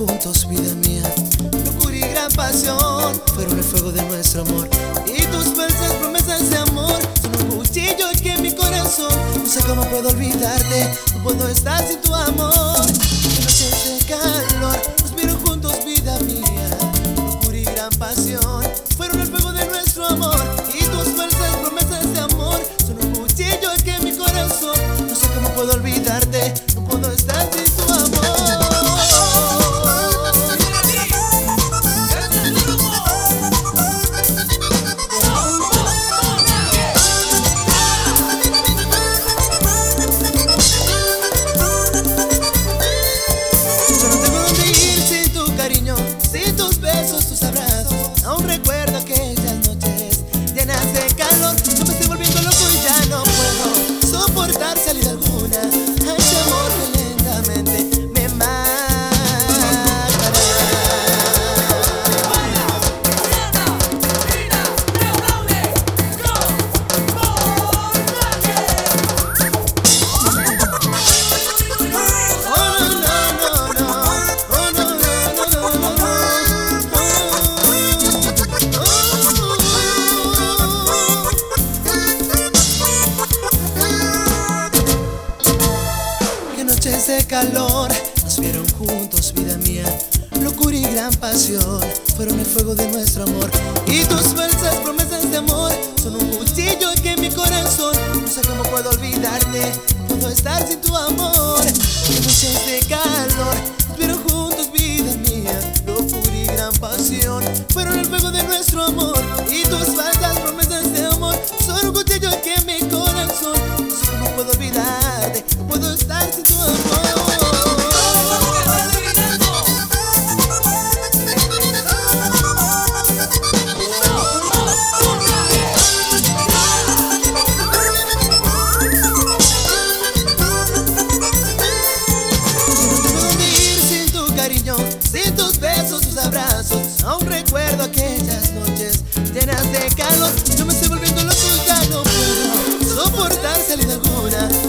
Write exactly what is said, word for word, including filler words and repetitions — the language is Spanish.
juntos, vida mía. Locura y gran pasión fueron el fuego de nuestro amor. Y tus falsas promesas de amor son un cuchillo que en mi corazón. No sé cómo puedo olvidarte, no puedo estar sin tu amor. Que noches de calor, respiro juntos, vida mía. Locura y gran pasión fueron el fuego de nuestro amor. Y tus falsas promesas de amor son un cuchillo que en mi corazón. No sé cómo puedo olvidarte, no puedo estar sin tu amor. Sin tus besos, tus abrazos, aún recuerdo aquellas noches llenas de calor. Yo me estoy volviendo loco y ya no puedo soportar salida alguna. A ese amor que lentamente me matará. Noches de calor nos vieron juntos, vida mía. Locura y gran pasión fueron el fuego de nuestro amor. Y tus falsas promesas de amor son un cuchillo que en mi corazón. No sé cómo puedo olvidarte, no puedo estar sin tu amor. Que noches de calor nos vieron juntos, vida mía. Locura y gran pasión fueron el fuego de nuestro amor. Y tus falsas promesas de amor son un cuchillo que en mi corazón. No sé cómo puedo olvidarte, no puedo estar sin tu amor. Sin tus besos, tus abrazos, aún recuerdo aquellas noches llenas de calor. Yo me estoy volviendo loco y ya no puedo soportar salida alguna.